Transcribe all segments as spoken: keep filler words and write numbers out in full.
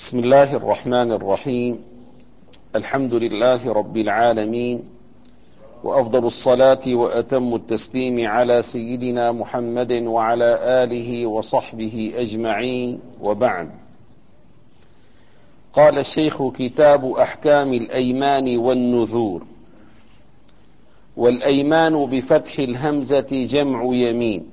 بسم الله الرحمن الرحيم. الحمد لله رب العالمين، وأفضل الصلاة وأتم التسليم على سيدنا محمد وعلى آله وصحبه أجمعين، وبعد. قال الشيخ: كتاب أحكام الأيمان والنذور. والأيمان بفتح الهمزة جمع يمين،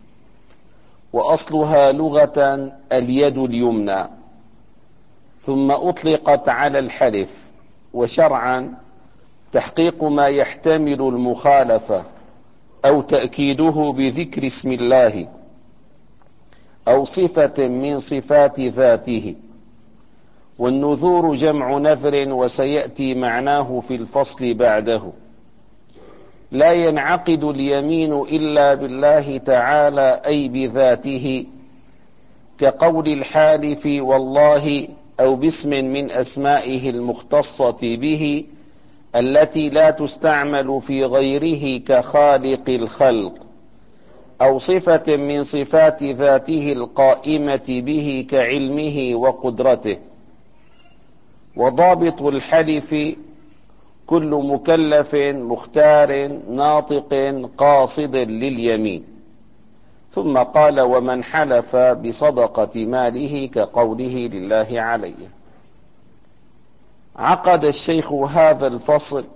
وأصلها لغة اليد اليمنى، ثم أطلقت على الحلف، وشرعا تحقيق ما يحتمل المخالفة أو تأكيده بذكر اسم الله أو صفة من صفات ذاته. والنذور جمع نذر، وسيأتي معناه في الفصل بعده. لا ينعقد اليمين إلا بالله تعالى أي بذاته، كقول الحالف والله أو باسم من أسمائه المختصة به التي لا تستعمل في غيره كخالق الخلق، أو صفة من صفات ذاته القائمة به كعلمه وقدرته. وضابط الحلف كل مكلف مختار ناطق قاصد لليمين. ثم قال: ومن حلف بصدقة ماله كقوله لله عليه. عقد الشيخ هذا الفصل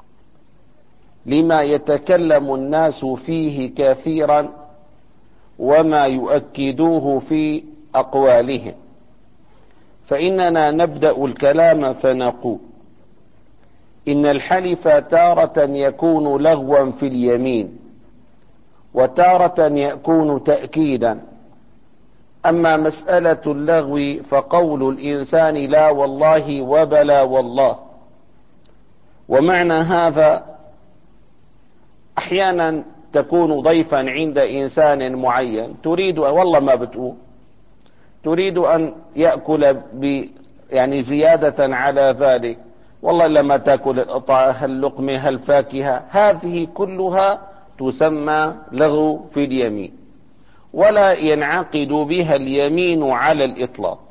لما يتكلم الناس فيه كثيرا، وما يؤكدوه في أقوالهم. فإننا نبدأ الكلام فنقول: إن الحلف تارة يكون لغوا في اليمين، وتارة يكون تأكيدا. أما مسألة اللغو فقول الإنسان لا والله وبلا والله. ومعنى هذا أحيانا تكون ضيفا عند إنسان معين، تريد والله ما بتقول، تريد أن يأكل ب يعني زيادة على ذلك، والله لما تأكل القطعة هاللقمة هالفاكهة، هذه كلها تسمى لغو في اليمين، ولا ينعقد بها اليمين على الإطلاق.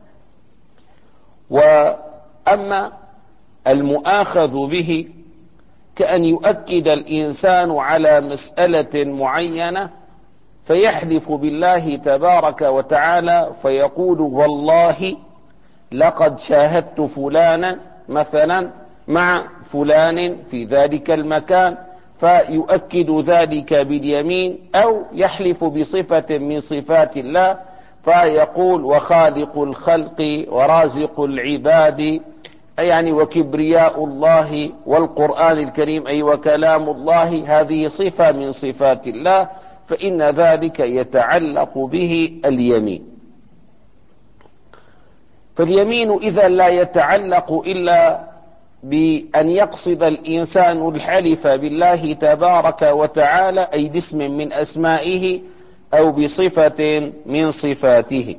وأما المؤاخذ به كأن يؤكد الإنسان على مسألة معينة، فيحلف بالله تبارك وتعالى فيقول: والله لقد شاهدت فلانا مثلا مع فلان في ذلك المكان، فيؤكد ذلك باليمين. أو يحلف بصفة من صفات الله فيقول: وخالق الخلق ورازق العباد، يعني وكبرياء الله والقرآن الكريم، أي وكلام الله، هذه صفة من صفات الله، فإن ذلك يتعلق به اليمين. فاليمين إذا لا يتعلق إلا بأن يقصد الإنسان الحلف بالله تبارك وتعالى أي باسم من أسمائه أو بصفة من صفاته.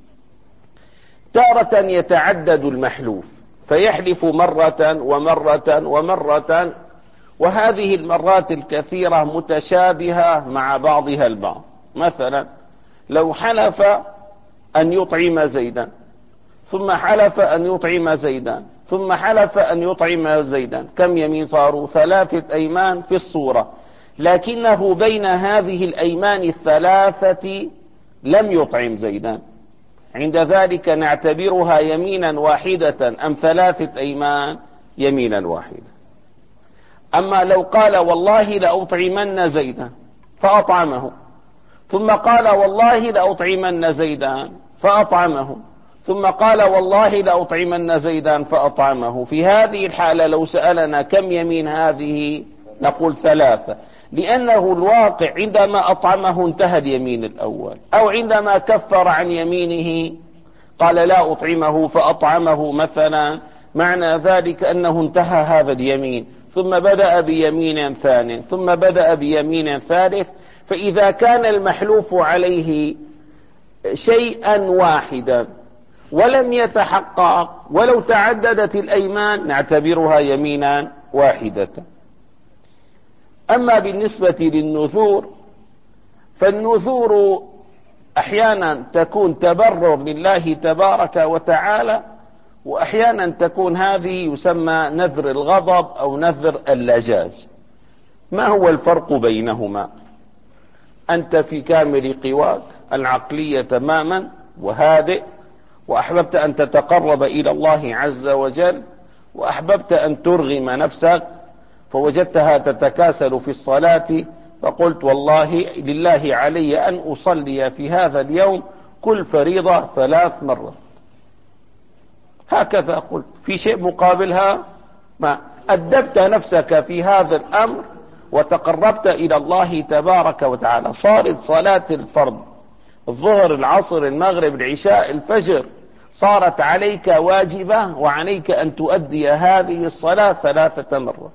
تارة يتعدد المحلوف، فيحلف مرة ومرة ومرة، وهذه المرات الكثيرة متشابهة مع بعضها البعض. مثلا لو حلف أن يطعم زيدا، ثم حلف أن يطعم زيدا، ثم حلف أن يطعم زيدا، كم يمين صاروا؟ ثلاثة أيمان في الصورة، لكنه بين هذه الأيمان الثلاثة لم يطعم زيدا. عند ذلك نعتبرها يمينا واحدة أم ثلاثة أيمان؟ يمينا واحدة. أما لو قال: والله لأطعمن زيدا فأطعمه، ثم قال: والله لأطعمن زيدا فأطعمه، ثم قال: والله لأطعمن زيدا فأطعمه، في هذه الحالة لو سألنا كم يمين هذه؟ نقول ثلاثة، لأنه الواقع عندما أطعمه انتهى اليمين الأول، أو عندما كفر عن يمينه قال لا أطعمه فأطعمه مثلا، معنى ذلك أنه انتهى هذا اليمين، ثم بدأ بيمين ثاني، ثم بدأ بيمين ثالث. فإذا كان المحلوف عليه شيئا واحدا ولم يتحقق، ولو تعددت الأيمان نعتبرها يمينا واحدة. أما بالنسبة للنذور، فالنذور أحيانا تكون تبرر لله تبارك وتعالى، وأحيانا تكون هذه يسمى نذر الغضب أو نذر اللجاج. ما هو الفرق بينهما؟ أنت في كامل قواك العقلية تماما وهادئ، وأحببت أن تتقرب إلى الله عز وجل، وأحببت أن ترغم نفسك، فوجدتها تتكاسل في الصلاة، فقلت والله لله علي أن أصلي في هذا اليوم كل فريضة ثلاث مرات. هكذا قلت، في شيء مقابلها؟ ما أدبت نفسك في هذا الأمر وتقربت إلى الله تبارك وتعالى. صارت صلاة الفرض الظهر العصر المغرب العشاء الفجر صارت عليك واجبة، وعليك أن تؤدي هذه الصلاة ثلاثة مرات.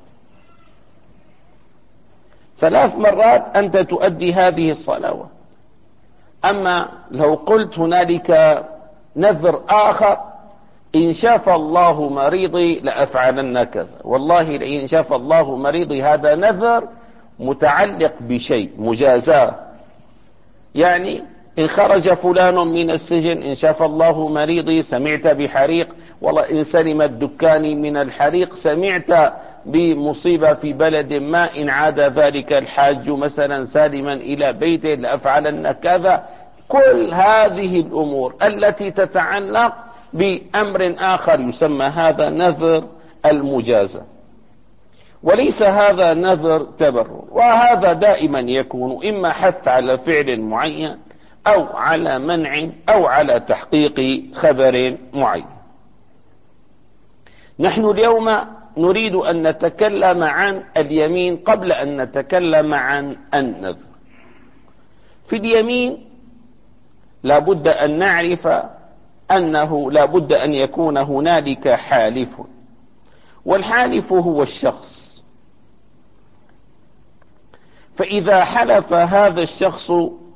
ثلاث مرات أنت تؤدي هذه الصلوات. أما لو قلت هنالك نذر آخر، إن شاف الله مريضي لأفعلن كذا، والله إن شاف الله مريضي، هذا نذر متعلق بشيء مجازاة. يعني إن خرج فلان من السجن، إن شاف الله مريضي سمعت بحريق، والله إن سلم الدكان من الحريق، سمعت بمصيبة في بلد ما، إن عاد ذلك الحاج مثلا سالما إلى بيته لأفعلن كذا. كل هذه الأمور التي تتعلق بأمر آخر يسمى هذا نذر المجازة، وليس هذا نذر تبرع. وهذا دائما يكون إما حث على فعل معين، أو على منع، أو على تحقيق خبر معين. نحن اليوم نريد أن نتكلم عن اليمين قبل أن نتكلم عن النذر. في اليمين لابد أن نعرف أنه لابد أن يكون هنالك حالف، والحالف هو الشخص. فإذا حلف هذا الشخص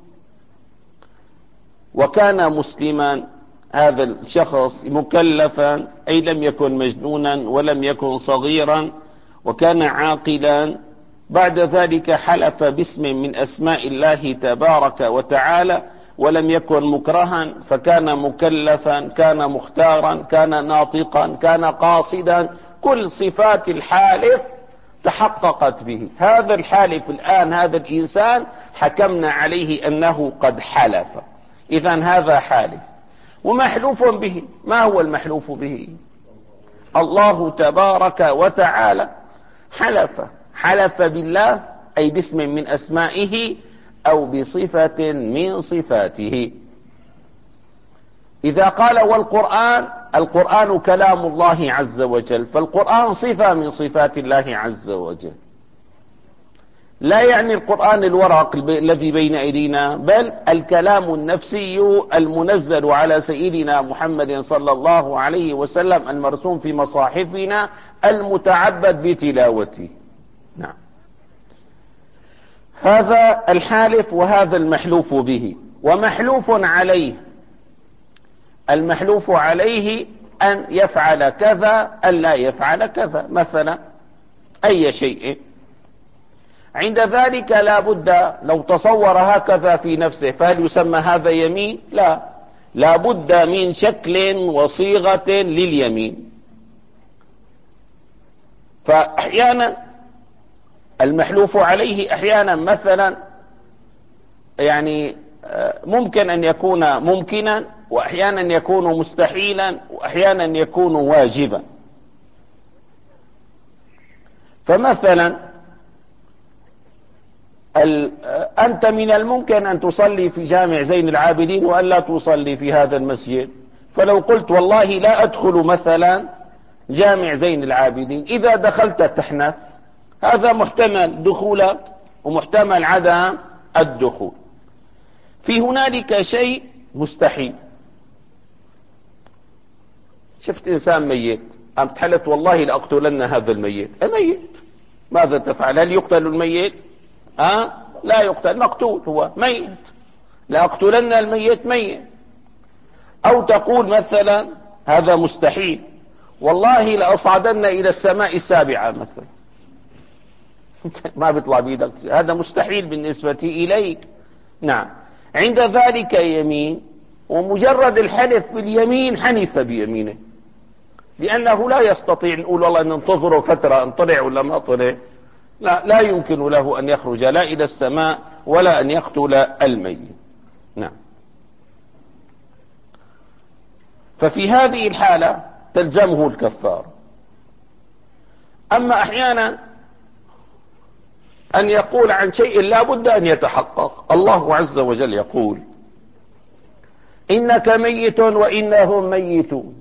وكان مسلما، هذا الشخص مكلفا، أي لم يكن مجنونا ولم يكن صغيرا، وكان عاقلا، بعد ذلك حلف باسم من أسماء الله تبارك وتعالى، ولم يكن مكرها، فكان مكلفا، كان مختارا، كان ناطقا، كان قاصدا، كل صفات الحالف تحققت به. هذا الحالف الآن، هذا الإنسان حكمنا عليه أنه قد حلف، إذن هذا حالف. ومحلوف به، ما هو المحلوف به؟ الله تبارك وتعالى حلف، حلف بالله أي باسم من أسمائه أو بصفة من صفاته. إذا قال والقرآن، القرآن كلام الله عز وجل، فالقرآن صفة من صفات الله عز وجل. لا يعني القرآن الورق الذي بين أيدينا، بل الكلام النفسي المنزل على سيدنا محمد صلى الله عليه وسلم، المرسوم في مصاحفنا، المتعبد بتلاوته. نعم، هذا الحالف وهذا المحلوف به. ومحلوف عليه، المحلوف عليه أن يفعل كذا، أن لا يفعل كذا، مثلا أي شيء. عند ذلك لا بد، لو تصور هكذا في نفسه، فهل يسمى هذا يمين؟ لا، لا بد من شكل وصيغة لليمين. فأحيانا المحلوف عليه أحيانا مثلا يعني ممكن أن يكون ممكنا، وأحيانا يكون مستحيلا، وأحيانا يكون واجبا. فمثلا أنت من الممكن أن تصلي في جامع زين العابدين وأن لا تصلي في هذا المسجد، فلو قلت والله لا أدخل مثلا جامع زين العابدين، إذا دخلت تحنث، هذا محتمل دخولك ومحتمل عدم الدخول. في هنالك شيء مستحيل. شفت إنسان ميت، أم تحلفت والله لأقتلن هذا الميت، الميت ماذا تفعل؟ هل يقتل الميت؟ أه؟ لا يقتل، مقتول، هو ميت، لأقتلن الميت ميت. أو تقول مثلا هذا مستحيل، والله لأصعدن إلى السماء السابعة مثلا ما بيطلع بيدك، هذا مستحيل بالنسبة إليك. نعم، عند ذلك يمين، ومجرد الحلف باليمين حنث بيمينه، لأنه لا يستطيع نقول والله ننتظره فترة ان طلع ولا ما طلع. لا, لا يمكن له أن يخرج لا إلى السماء ولا أن يقتل الميت. نعم. ففي هذه الحالة تلزمه الكفارة. أما أحيانا أن يقول عن شيء لا بد أن يتحقق. الله عز وجل يقول إنك ميت وإنهم ميتون.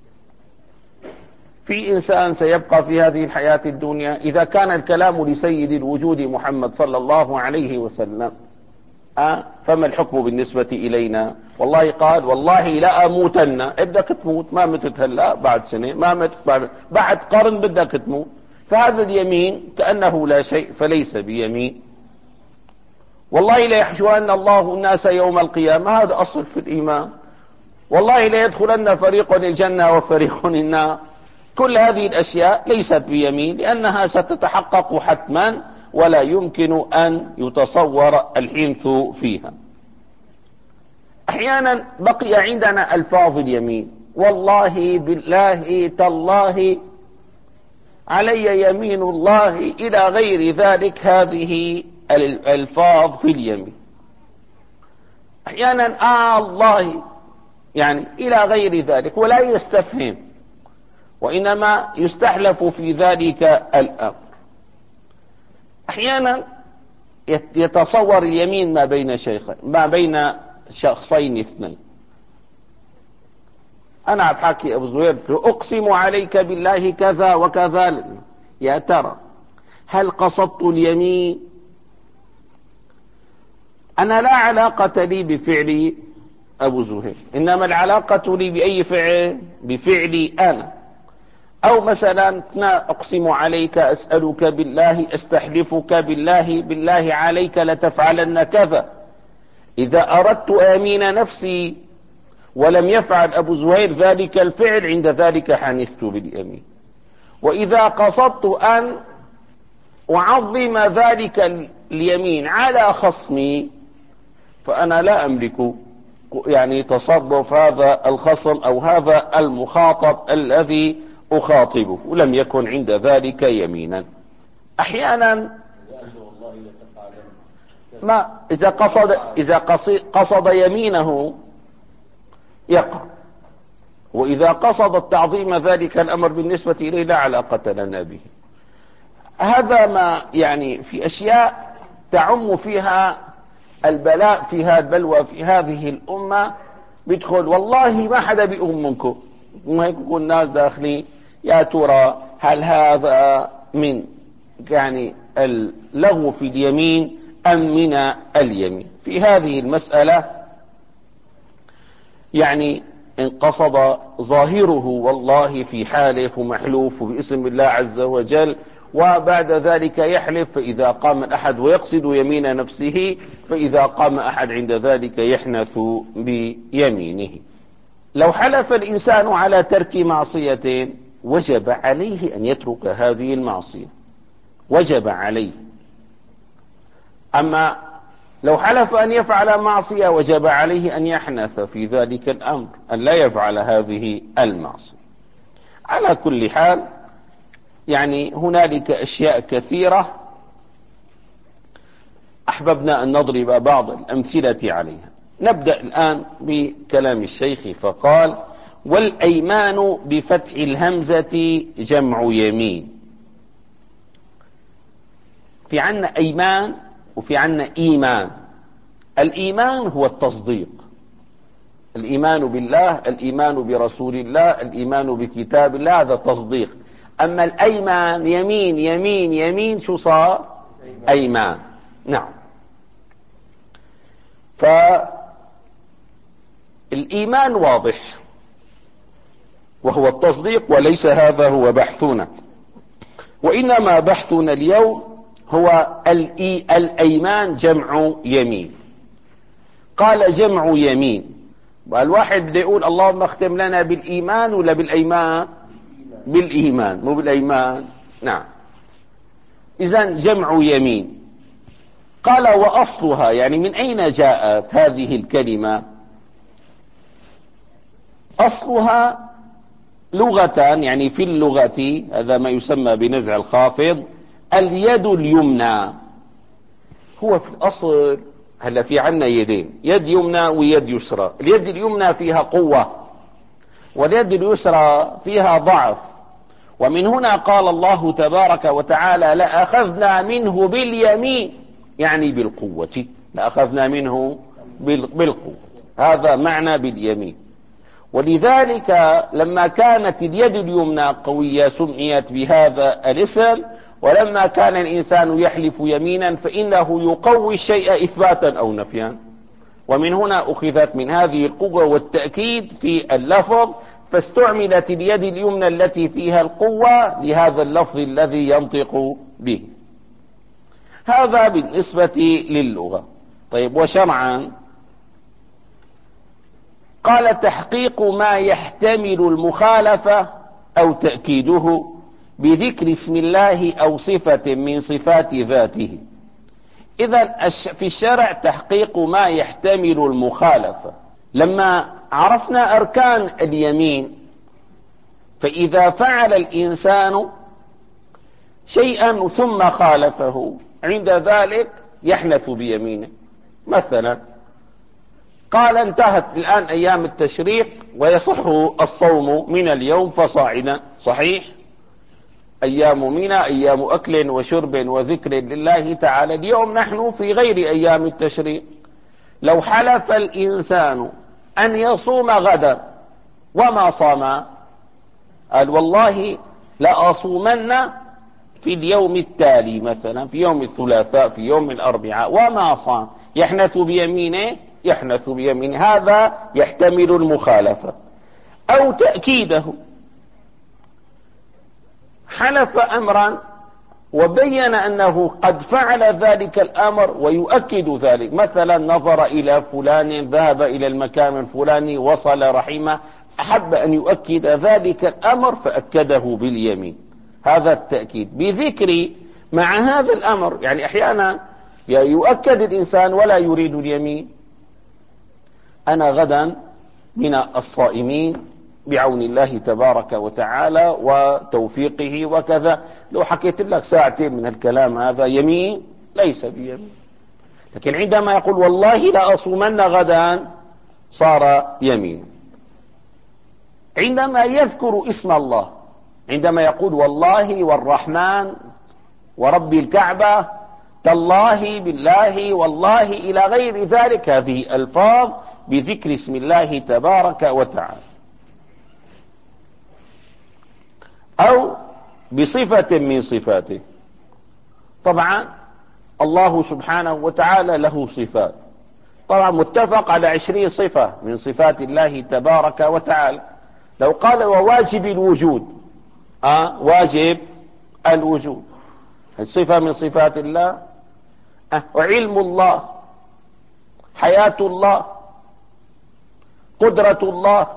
في إنسان سيبقى في هذه الحياة الدنيا؟ إذا كان الكلام لسيد الوجود محمد صلى الله عليه وسلم أه؟ فما الحكم بالنسبة إلينا؟ والله قال والله لا أموتن. بدك تموت، ما متت هلا، بعد سنة ما متت، بعد, بعد قرن بدك تموت. فهذا اليمين كأنه لا شيء، فليس بيمين. والله لا يحشرن الله الناس يوم القيامة، هذا أصل في الإيمان. والله لا يدخلن فريق الجنة وفريق النار. كل هذه الأشياء ليست بيمين، لأنها ستتحقق حتما ولا يمكن أن يتصور الحنث فيها. أحيانا بقي عندنا ألفاظ اليمين، والله بالله تالله علي يمين الله إلى غير ذلك. هذه الألفاظ في اليمين. أحيانا آه الله يعني إلى غير ذلك، ولا يستفهم، وإنما يستحلف في ذلك الأمر. أحيانا يتصور اليمين ما بين شيخين، ما بين شخصين اثنين. أنا عم حكي أبو زهير أقسم عليك بالله كذا وكذا، يا ترى هل قصدت اليمين؟ أنا لا علاقة لي بفعل أبو زهير، إنما العلاقة لي بأي فعل؟ بفعلي أنا. أو مثلا أقسم عليك، أسألك بالله، أستحلفك بالله، بالله عليك لتفعلن كذا. إذا أردت آمين نفسي ولم يفعل أبو زهير ذلك الفعل، عند ذلك حنثت باليمين. وإذا قصدت أن أعظم ذلك اليمين على خصمي، فأنا لا أملك يعني تصرف هذا الخصم أو هذا المخاطب الذي أخاطبه، ولم يكن عند ذلك يمينا. أحيانا ما إذا قصد إذا قصد يمينه يقع، وإذا قصد التعظيم ذلك الأمر بالنسبة إليه لا علاقة لنا به. هذا ما يعني في أشياء تعم فيها البلاء، فيها البلوى في هذه الأمة. بيدخل والله ما حدا بيقوم منكم، وهيك يكون الناس داخلين يا ترى هل هذا من يعني اللغو في اليمين أم من اليمين؟ في هذه المسألة يعني إن قصد ظاهره والله في حالف ومحلوف باسم الله عز وجل، وبعد ذلك يحلف، فإذا قام أحد ويقصد يمين نفسه، فإذا قام أحد عند ذلك يحنث بيمينه. لو حلف الإنسان على ترك معصية وجب عليه أن يترك هذه المعصية، وجب عليه. أما لو حلف أن يفعل معصية وجب عليه أن يحنث في ذلك الأمر، أن لا يفعل هذه المعصية. على كل حال يعني هنالك أشياء كثيرة أحببنا أن نضرب بعض الأمثلة عليها. نبدأ الآن بكلام الشيخ، فقال والأيمان بفتح الهمزة جمع يمين. في عنا أيمان وفي عنا إيمان. الإيمان هو التصديق، الإيمان بالله، الإيمان برسول الله، الإيمان بكتاب الله، هذا تصديق. أما الأيمان يمين يمين يمين، شو صار؟ أيمان. نعم. فالإيمان واضح وهو التصديق، وليس هذا هو بحثنا، وإنما بحثنا اليوم هو الأيمان جمع يمين. قال جمع يمين، الواحد بده يقول اللهم اختم لنا بالإيمان ولا بالأيمان؟ بالإيمان مو بالأيمان. نعم. إذن جمع يمين. قال وأصلها، يعني من أين جاءت هذه الكلمة؟ أصلها لغة يعني في اللغة هذا ما يسمى بنزع الخافض اليد اليمنى. هو في الأصل هلا في عنا يدين، يد يمنى ويد يسرى. اليد اليمنى فيها قوة واليد اليسرى فيها ضعف، ومن هنا قال الله تبارك وتعالى لأخذنا منه باليمين، يعني بالقوة، لأخذنا منه بالقوة، هذا معنى باليمين. ولذلك لما كانت اليد اليمنى قوية سميت بهذا الاسم، ولما كان الإنسان يحلف يمينا فإنه يقوي الشيء إثباتا أو نفيا، ومن هنا أخذت من هذه القوة والتأكيد في اللفظ، فاستعملت اليد اليمنى التي فيها القوة لهذا اللفظ الذي ينطق به. هذا بالنسبة للغة. طيب، وشرعا قال تحقيق ما يحتمل المخالفة أو تأكيده بذكر اسم الله أو صفة من صفات ذاته. إذن في الشرع تحقيق ما يحتمل المخالفة. لما عرفنا أركان اليمين، فإذا فعل الإنسان شيئا ثم خالفه عند ذلك يحنث بيمينه. مثلا قال انتهت الآن أيام التشريق ويصح الصوم من اليوم فصاعدا، صحيح، أيام منى أيام أكل وشرب وذكر لله تعالى. اليوم نحن في غير أيام التشريق. لو حلف الإنسان أن يصوم غدا وما صام، قال والله لأصومن في اليوم التالي، مثلا في يوم الثلاثاء في يوم الأربعاء، وما صام، يحنث بيمينه، يحنث بيمينه. هذا يحتمل المخالفة أو تأكيده. حلف أمرا وبين أنه قد فعل ذلك الأمر ويؤكد ذلك، مثلا نظر إلى فلان، ذهب إلى المكان الفلاني، وصل رحمه، أحب أن يؤكد ذلك الأمر فأكده باليمين. هذا التأكيد بذكر مع هذا الأمر. يعني أحيانا يؤكد الإنسان ولا يريد اليمين، أنا غدا من الصائمين بعون الله تبارك وتعالى وتوفيقه وكذا. لو حكيت لك ساعتين من الكلام هذا يمين ليس بيمين، لكن عندما يقول والله لا أصومن غدا صار يمين. عندما يذكر اسم الله، عندما يقول والله والرحمن ورب الكعبة تالله بالله والله إلى غير ذلك، هذه ألفاظ بذكر اسم الله تبارك وتعالى، أو بصفة من صفاته. طبعا الله سبحانه وتعالى له صفات، طبعا متفق على عشرين صفة من صفات الله تبارك وتعالى. لو قال وواجب الوجود، آه واجب الوجود صفة من صفات الله، آه وعلم الله، حياة الله، قدرة الله،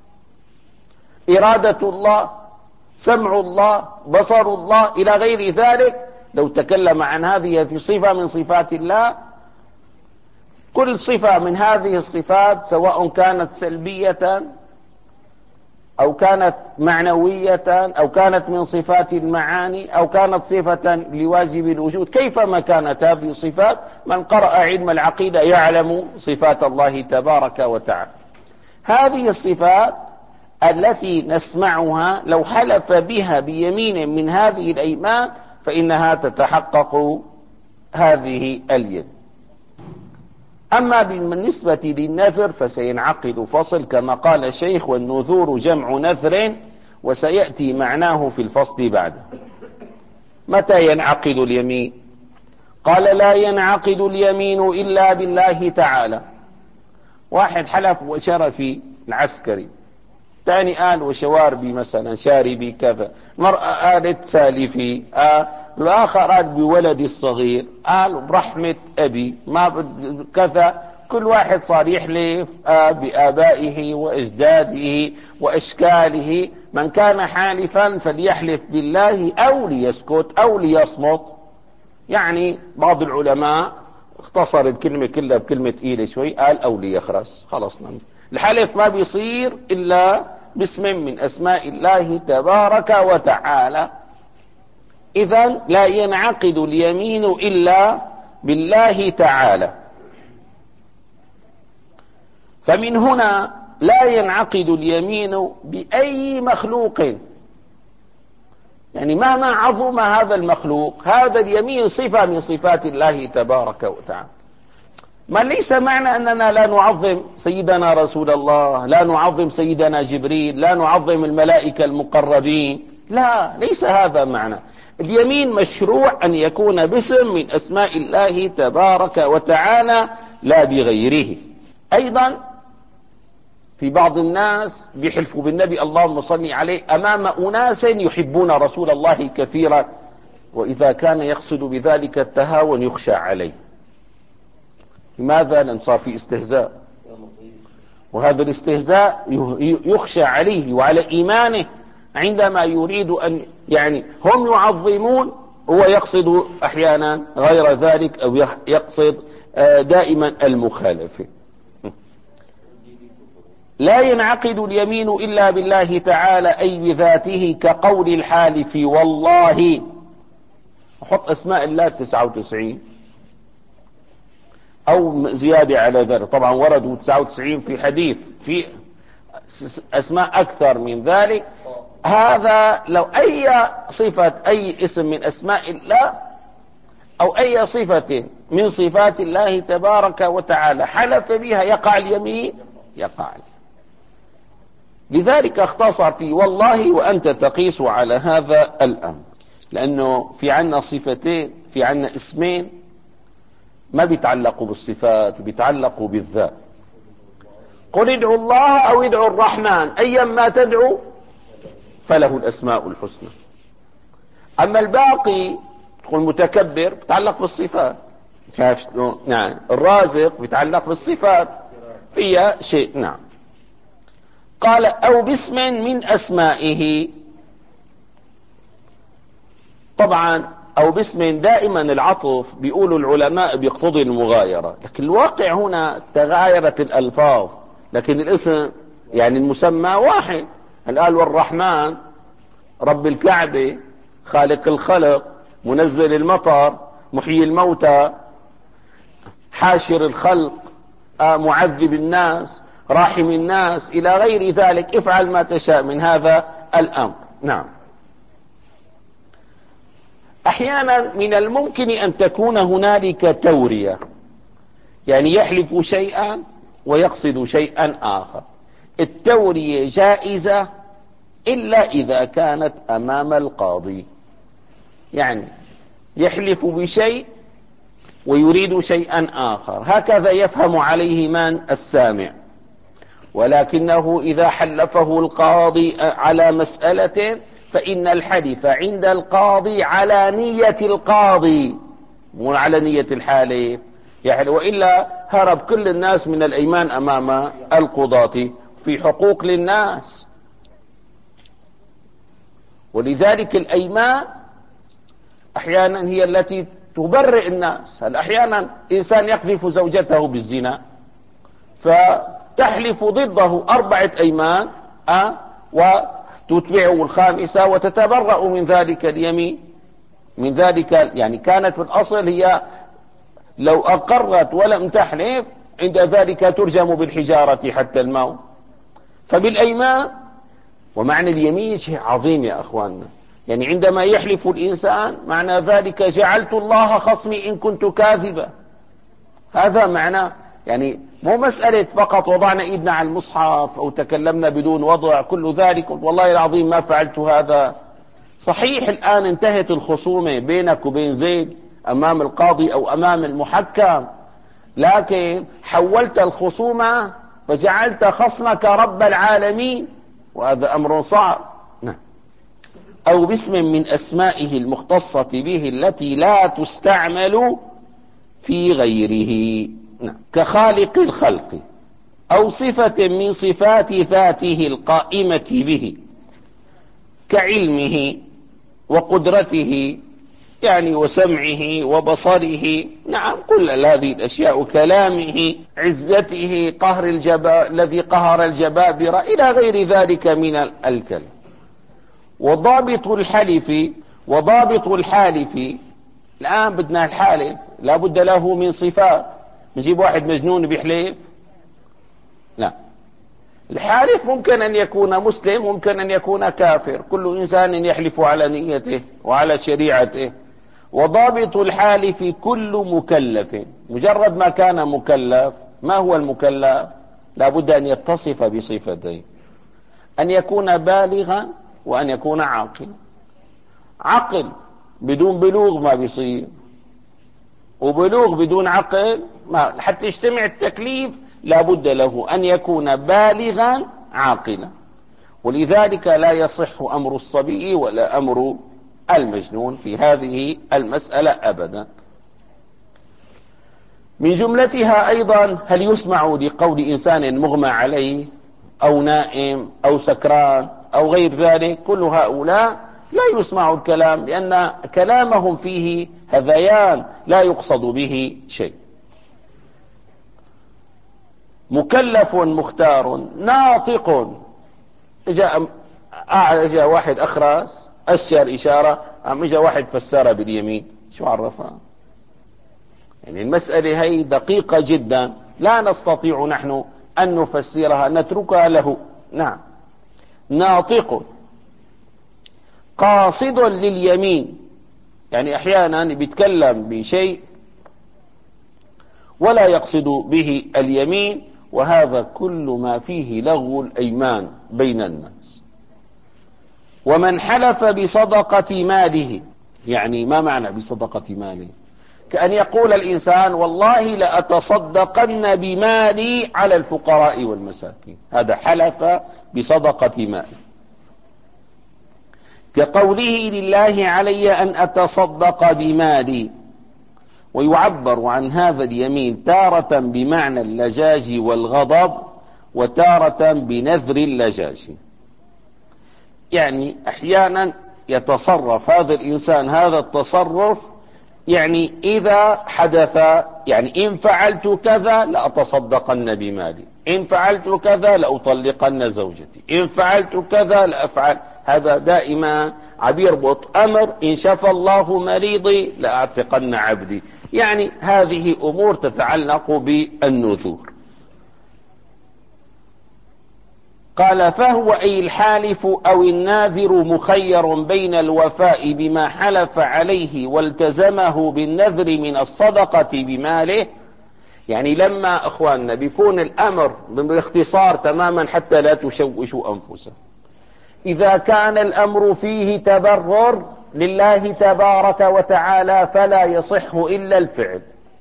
إرادة الله، سمع الله، بصر الله إلى غير ذلك. لو تكلم عن هذه في صفة من صفات الله، كل صفة من هذه الصفات سواء كانت سلبية أو كانت معنوية أو كانت من صفات المعاني أو كانت صفة لواجب الوجود، كيفما كانت هذه الصفات، من قرأ علم العقيدة يعلم صفات الله تبارك وتعالى. هذه الصفات التي نسمعها لو حلف بها بيمين من هذه الأيمان فإنها تتحقق هذه اليد. أما بالنسبة للنذر فسينعقد فصل كما قال الشيخ، والنذور جمع نذر، وسيأتي معناه في الفصل بعده. متى ينعقد اليمين؟ قال لا ينعقد اليمين إلا بالله تعالى. واحد حلف وشرفي العسكري، ثاني قال وشواربي مثلا شاربي كذا، مرأة قالت سالفي، آه الآخر قال بولدي الصغير، قال برحمة أبي ما كذا. كل واحد صار يحلف آه بآبائه وأجداده وأشكاله. من كان حالفا فليحلف بالله أو ليسكت أو ليصمت. يعني بعض العلماء اختصر الكلمة كلها بكلمة إيلة شوي، قال أو ليخرس، خلص. الحلف ما بيصير إلا باسم من أسماء الله تبارك وتعالى، إذن لا ينعقد اليمين إلا بالله تعالى. فمن هنا لا ينعقد اليمين بأي مخلوق، يعني مهما عظم هذا المخلوق، هذا اليمين صفة من صفات الله تبارك وتعالى. ما ليس معنى أننا لا نعظم سيدنا رسول الله، لا نعظم سيدنا جبريل، لا نعظم الملائكة المقربين، لا، ليس هذا معنى. اليمين مشروع أن يكون باسم من أسماء الله تبارك وتعالى لا بغيره. أيضا في بعض الناس بيحلفوا بالنبي اللهم صل عليه أمام أناس يحبون رسول الله كثيرا، وإذا كان يقصد بذلك التهاون يخشى عليه. لماذا؟ لأن صار في استهزاء، وهذا الاستهزاء يخشى عليه وعلى إيمانه عندما يريد أن، يعني هم يعظمون، هو يقصد أحيانا غير ذلك، أو يقصد دائما المخالفة. لا ينعقد اليمين إلا بالله تعالى، أي بذاته، كقول الحالف والله. أحط أسماء الله تسعة وتسعين أو زيادة على ذلك، طبعا وردوا تسعة وتسعين في حديث، في أسماء أكثر من ذلك. هذا لو أي صفة، أي اسم من أسماء الله أو أي صفة من صفات الله تبارك وتعالى حلف بها يقع اليمين، يقع. لذلك اختصر في والله، وأنت تقيس على هذا الأمر، لأنه في عنا صفتين، في عنا اسمين ما بيتعلقوا بالصفات، بيتعلقوا بالذات. قل ادعوا الله أو ادعوا الرحمن أيما تدعوا فله الأسماء الحسنى. أما الباقي تقول متكبر بيتعلق بالصفات، نعم. الرازق بيتعلق بالصفات، فيها شيء، نعم. قال أو باسم من أسمائه. طبعا أو باسم دائما العطف بيقولوا العلماء بيقتضي المغايرة، لكن الواقع هنا تغايرت الألفاظ، لكن الاسم يعني المسمى واحد. الآل والرحمن، رب الكعبة، خالق الخلق، منزل المطر، محيي الموتى، حاشر الخلق، معذب الناس، راحم الناس، إلى غير ذلك. افعل ما تشاء من هذا الأمر، نعم. أحيانا من الممكن أن تكون هنالك تورية، يعني يحلف شيئا ويقصد شيئا آخر. التورية جائزة إلا إذا كانت أمام القاضي، يعني يحلف بشيء ويريد شيئا آخر، هكذا يفهم عليه من؟ السامع. ولكنه إذا حلفه القاضي على مسألة فإن الحلف عند القاضي على نية القاضي، مو على نية الحالف، يعني وإلا هرب كل الناس من الأيمان أمام القضاة في حقوق للناس. ولذلك الأيمان أحيانا هي التي تبرئ الناس. هل أحيانا إنسان يقذف زوجته بالزنا فتحلف ضده أربعة أيمان أه وتتبعه الخامسة وتتبرأ من ذلك اليمين، من ذلك، يعني كانت في الأصل هي لو أقرت ولم تحلف عند ذلك ترجم بالحجارة حتى الموت. فبالأيمان، ومعنى اليمين شيء عظيم يا أخواننا، يعني عندما يحلف الإنسان معنى ذلك جعلت الله خصمي إن كنت كاذبا. هذا معناه، يعني مو مسألة فقط وضعنا إيدنا على المصحف أو تكلمنا بدون وضع، كل ذلك والله العظيم ما فعلت هذا. صحيح الآن انتهت الخصومة بينك وبين زيد أمام القاضي أو أمام المحكم، لكن حولت الخصومة فجعلت خصمك رب العالمين، وهذا أمر صعب. نعم. أو باسم من أسمائه المختصة به التي لا تستعمل في غيره، نعم. كخالق الخلق، أو صفة من صفات ذاته القائمة به، كعلمه وقدرته، يعني وسمعه وبصره، نعم كل هذه الأشياء، كلامه، عزته، قهر الجبا الذي قهر الجبابرة إلى غير ذلك من الكلام. وضابط الحلف وضابط الحالف، الآن بدنا الحالف لا بد له من صفات. نجيب واحد مجنون بيحلف؟ لا. الحالف ممكن أن يكون مسلم، ممكن أن يكون كافر، كل إنسان يحلف على نيته وعلى شريعته. وضابط الحالف كل مكلف، مجرد ما كان مكلف. ما هو المكلف؟ لا بد أن يتصف بصفتين: أن يكون بالغا وأن يكون عاقلا. عقل بدون بلوغ ما بيصير، وبلوغ بدون عقل ما، حتى يجتمع التكليف لا بد له أن يكون بالغا عاقلا. ولذلك لا يصح أمر الصبي ولا أمر المجنون في هذه المسألة أبدا. من جملتها أيضا: هل يسمع لقول إنسان مغمى عليه أو نائم أو سكران أو غير ذلك؟ كل هؤلاء لا يسمع الكلام، لأن كلامهم فيه هذيان لا يقصد به شيء. مكلف مختار ناطق، جاء جاء واحد أخرس أشر إشارة، عم جاء واحد فسرها باليمين، شو عرفها؟ يعني المسألة هي دقيقة جدا، لا نستطيع نحن أن نفسرها، نتركها له. نعم. ناطق قاصد لليمين، يعني أحيانا بيتكلم بشيء ولا يقصد به اليمين، وهذا كل ما فيه لغو الأيمان بين الناس. ومن حلف بصدقة ماله، يعني ما معنى بصدقة ماله؟ كأن يقول الإنسان: والله لأتصدقن بمالي على الفقراء والمساكين، هذا حلف بصدقة ماله. كقوله: لله علي أن أتصدق بمالي. ويعبر عن هذا اليمين تارة بمعنى اللجاج والغضب، وتارة بنذر اللجاج. يعني أحيانا يتصرف هذا الإنسان هذا التصرف، يعني إذا حدث، يعني إن فعلت كذا لأتصدقن بمالي، إن فعلت كذا لأطلقن زوجتي، إن فعلت كذا لأفعل. هذا دائما عبيربط أمر: إن شفى الله مريضي لأعتقن عبدي. يعني هذه أمور تتعلق بالنذور. قال: فهو أي الحالف أو الناذر مخير بين الوفاء بما حلف عليه والتزمه بالنذر من الصدقة بماله. يعني لما أخواننا بيكون الأمر باختصار تماما حتى لا تشوشوا أنفسهم، إذا كان الأمر فيه تبرر لله تبارك وتعالى فلا يصح إلا الفعل.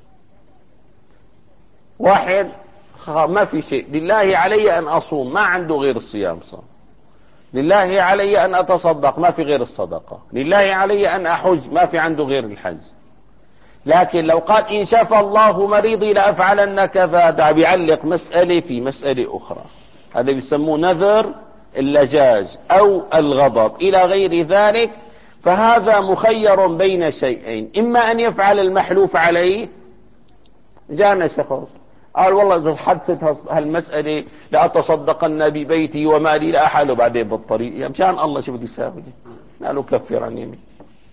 واحد ما في شيء، لله علي أن أصوم، ما عنده غير الصيام صام، لله علي أن أتصدق، ما في غير الصدقة، لله علي أن أحج، ما في عنده غير الحج. لكن لو قال: إن شفى الله مريضي لأفعلن كذا، ده بيعلق مسألة في مسألة أخرى، هذا بيسموه نذر اللجاج أو الغضب إلى غير ذلك. فهذا مخير بين شيئين: إما أن يفعل المحلوف عليه، جاءنا شخص قال: والله إذا حدثت هالمسألة لأتصدقن ببيتي ومالي، لا أحاله بعدين بالطريق، يا مشان الله شو بدي يساوي؟ قالوا: كفر عن يمين.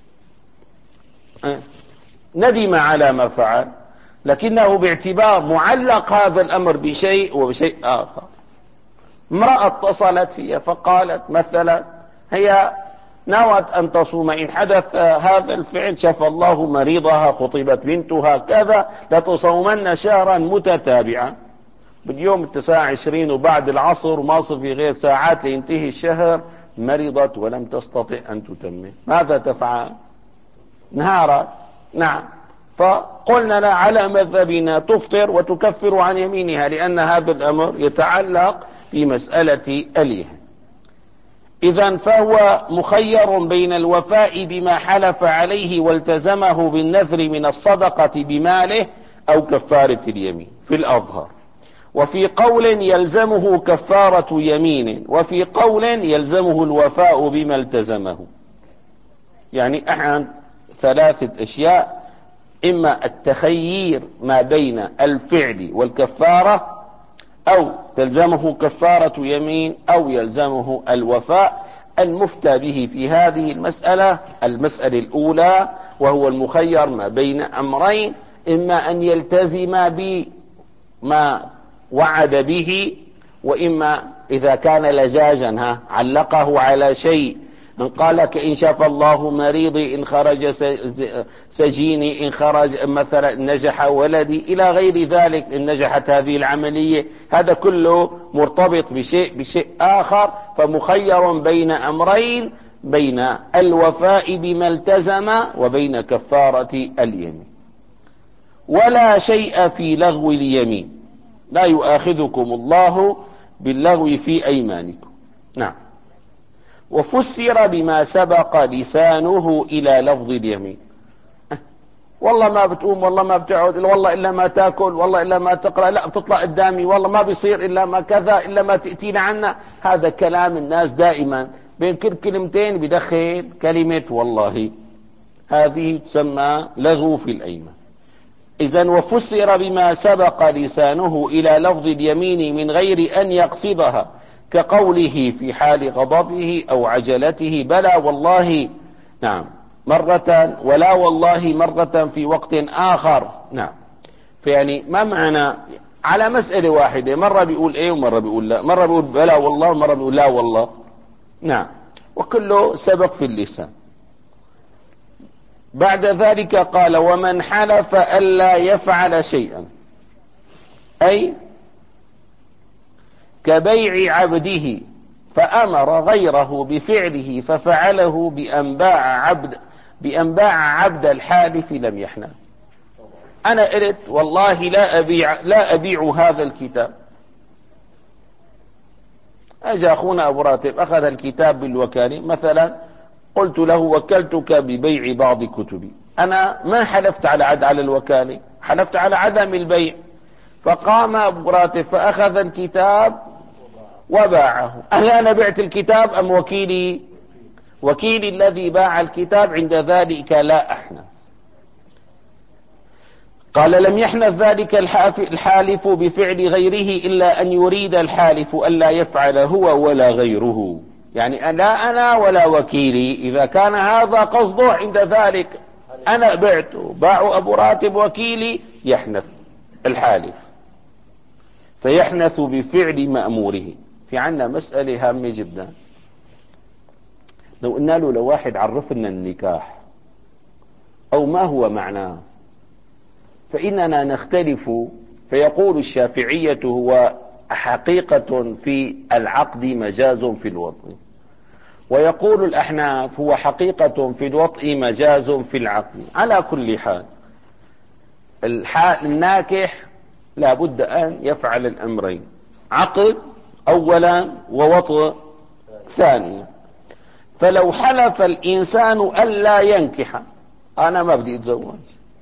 أه. ندم على ما فعل، لكنه باعتبار معلق هذا الأمر بشيء وبشيء آخر. امرأة اتصلت فيها فقالت مثلا: هي نوت أن تصوم، إن حدث هذا الفعل شفى الله مريضها، خطبت بنتها كذا، لتصومن شهرا متتابعا. باليوم التسعة عشرين وبعد العصر وما صار في غير ساعات لينتهي الشهر، مرضت ولم تستطع أن تتمم. ماذا تفعل؟ نهارا. نعم. فقلنا لا، على مذهبنا تفطر وتكفر عن يمينها، لأن هذا الأمر يتعلق في مسألة اليها. إذن فهو مخير بين الوفاء بما حلف عليه والتزمه بالنذر من الصدقة بماله أو كفارة اليمين في الأظهر. وفي قول يلزمه كفارة يمين، وفي قول يلزمه الوفاء بما التزمه. يعني أحد ثلاثة أشياء: إما التخيير ما بين الفعل والكفارة، أو تلزمه كفارة يمين، أو يلزمه الوفاء. المفتى به في هذه المسألة المسألة الأولى، وهو المخير ما بين أمرين: إما أن يلتزم بما وعد به، وإما إذا كان لجاجا ها علقه على شيء، إن قال كإن شاف الله مريضي، إن خرج سجيني، إن خرج مثلا نجح ولدي، إلى غير ذلك، إن نجحت هذه العملية. هذا كله مرتبط بشيء بشيء آخر، فمخير بين أمرين: بين الوفاء بما التزم وبين كفارة اليمين. ولا شيء في لغو اليمين، لا يؤاخذكم الله باللغو في أيمانكم. نعم. وفسر بما سبق لسانه إلى لفظ اليمين. والله ما بتقوم، والله ما بتقعد، والله إلا ما تأكل، والله إلا ما تقرأ، لا بتطلع قدامي، والله ما بيصير إلا ما كذا، إلا ما تأتينا عنا. هذا كلام الناس دائما، بين كل كلمتين بدخل كلمة والله. هذه تسمى لغو في الأيمان. إذن وفسر بما سبق لسانه إلى لفظ اليمين من غير أن يقصدها، كقوله في حال غضبه أو عجلته: بلى والله نعم مرة، ولا والله مرة في وقت آخر. نعم. فيعني ما معنى على مسألة واحدة، مرة بيقول ايه ومرة بيقول لا، مرة بيقول بلى والله ومرة بيقول لا والله. نعم. وكله سبق في اللسان. بعد ذلك قال: ومن حلف ألا يفعل شيئا، أي كبيع عبده فأمر غيره بفعله ففعله بأن باع عبد بأن باع عبد الحالف لم يحنث. أنا قلت والله لا أبيع لا أبيع هذا الكتاب. أجا أخونا أبو راتب أخذ الكتاب بالوكالة مثلا، قلت له: وكلتك ببيع بعض كتبي. أنا ما حلفت على عد على الوكالة، حلفت على عدم البيع. فقام أبو راتب فأخذ الكتاب وباعه. هل أنا بعت الكتاب أم وكيلي؟ وكيلي الذي باع الكتاب. عند ذلك لا أحنث. قال: لم يحنث ذلك الحالف بفعل غيره إلا أن يريد الحالف ألا يفعل هو ولا غيره. يعني لا أنا ولا وكيلي، إذا كان هذا قصده عند ذلك أنا بعته، باع أبو راتب وكيلي، يحنث الحالف، فيحنث بفعل مأموره. في عنا مسألة هامة جدا. لو قلنا له لو واحد عرفنا النكاح أو ما هو معناه، فإننا نختلف. فيقول الشافعية: هو حقيقة في العقد مجاز في الوطء. ويقول الأحناف: هو حقيقة في الوطء مجاز في العقد. على كل حال الناكح لا بد أن يفعل الأمرين: عقد أولا ووطء ثانيا. فلو حلف الإنسان ألا ينكح، أنا ما بدي أتزوج،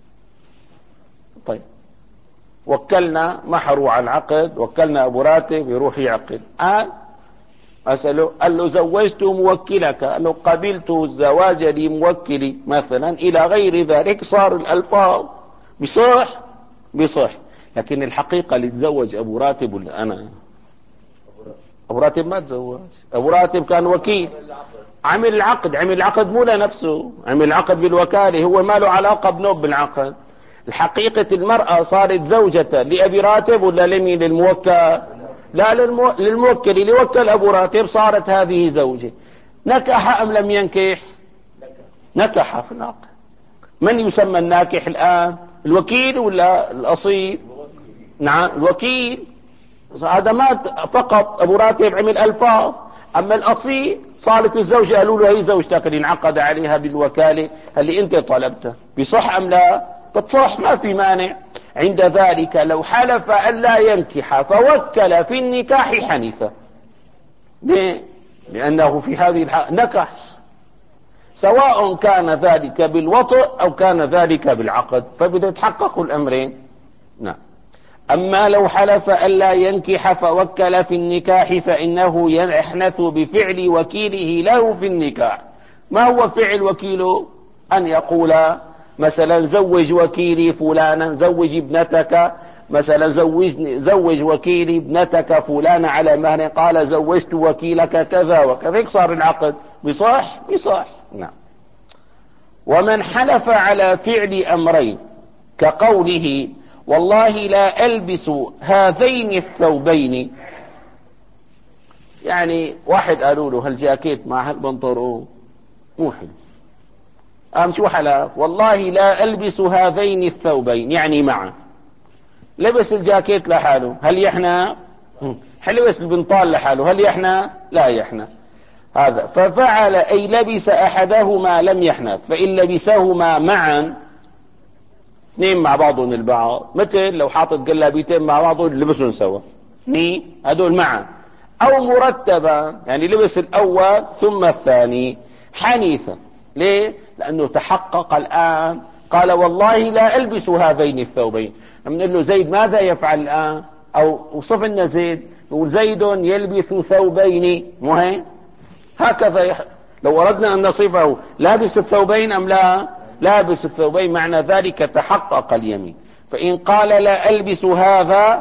طيب وكلنا محروا على العقد، وكلنا أبو راتب يروح يعقد. قال أسأله، قال له: زوجت موكلك؟ قال له: قبلت الزواج لموكلي مثلا، إلى غير ذلك. صار الألفاظ بصح بصح لكن الحقيقة اللي تزوج أبو راتب ولا أنا؟ أبو راتب ما تزوج. أبو راتب كان وكيل، عمل العقد. عمل العقد مو لنفسه، عمل العقد بالوكالة، هو ما له علاقة بنوب بالعقد. الحقيقة المرأة صارت زوجة لأبي راتب ولا لمين؟ للموكل؟ لا، للمو... للموكل اللي وكل أبو راتب. صارت هذه زوجة. نكح أم لم ينكح؟ نكح في العقد. من يسمى الناكح الآن؟ الوكيل ولا الأصيل؟ نعم الوكيل. هذا مات فقط، أبو راتب عمل ألفاظ. أما الأصيل صارت الزوجة، قالوا له: هي زوجتك اللي انعقد عليها بالوكالة اللي أنت طلبتها، بصح أم لا؟ بتصح، ما في مانع. عند ذلك لو حلف ألا ينكح فوكل في النكاح حنث. ليه؟ لأنه في هذه الحالة نكح، سواء كان ذلك بالوطء أو كان ذلك بالعقد، فبده يتحقق الأمرين. نعم. أما لو حلف ألا ينكح فوكل في النكاح فإنه يحنث بفعل وكيله له في النكاح. ما هو فعل وكيله؟ أن يقول مثلا زوج وكيلي فلانا، زوج ابنتك مثلا، زوجني زوج وكيلي ابنتك فلانا على مهر، قال زوجت وكيلك كذا وكذا، صار العقد بصح بصح. نعم. ومن حلف على فعل أمرين كقوله والله لا ألبس هذين الثوبين، يعني واحد قالوا له هالجاكيت مع هالبنطلون مو حلو، قام شو حلف؟ والله لا ألبس هذين الثوبين، يعني معا. لبس الجاكيت لحاله، هل يحنى؟ لبس البنطال لحاله، هل يحنى؟ لا يحنى. هذا ففعل أي لبس أحدهما لم يحنث، فإن لبسهما معا اثنين مع بعضهم البعض، مثل لو حاطط قلابيتين مع بعضهم لبسهم سوا، ني هدول معا، أو مرتبا يعني لبس الأول ثم الثاني، حنيثا. ليه؟ لأنه تحقق الآن، قال والله لا ألبس هذين الثوبين. نقول له زيد ماذا يفعل الآن؟ أو وصف لنا زيد، يقول زيد يلبس ثوبين، مهم هكذا يح... لو أردنا أن نصفه لابس الثوبين أم لا لابس الثوبين، معنى ذلك تحقق اليمين. فإن قال لا ألبس هذا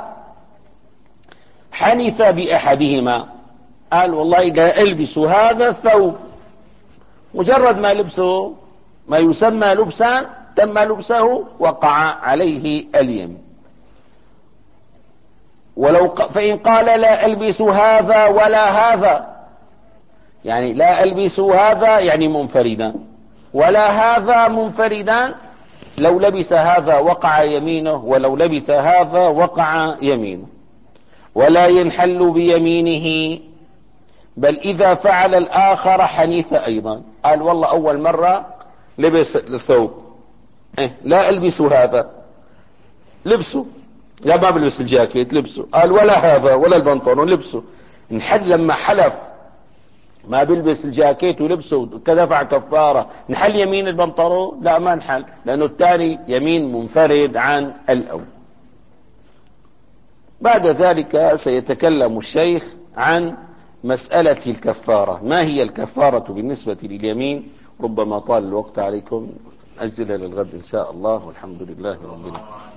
حنث بأحدهما، قال والله لا ألبس هذا الثوب، مجرد ما لبسه ما يسمى لبسا تم لبسه وقع عليه اليمين. ولو ق... فإن قال لا ألبس هذا ولا هذا، يعني لا ألبس هذا يعني منفردا ولا هذا منفردا، لو لبس هذا وقع يمينه ولو لبس هذا وقع يمينه. ولا ينحل بيمينه، بل إذا فعل الآخر حنيث أيضا. قال والله أول مرة لبس الثوب، إيه لا ألبس هذا، لبسه، لا ما بلبس الجاكيت لبسه. قال ولا هذا ولا البنطلون لبسه. نحل لما حلف ما بيلبس الجاكيت ولبسه كدفع كفارة، نحل يمين البنطلون؟ لا ما نحل، لأنه الثاني يمين منفرد عن الأول. بعد ذلك سيتكلم الشيخ عن مسألة الكفارة، ما هي الكفارة بالنسبة لليمين. ربما طال الوقت عليكم، أجل للغد إن شاء الله، والحمد لله رب العالمين.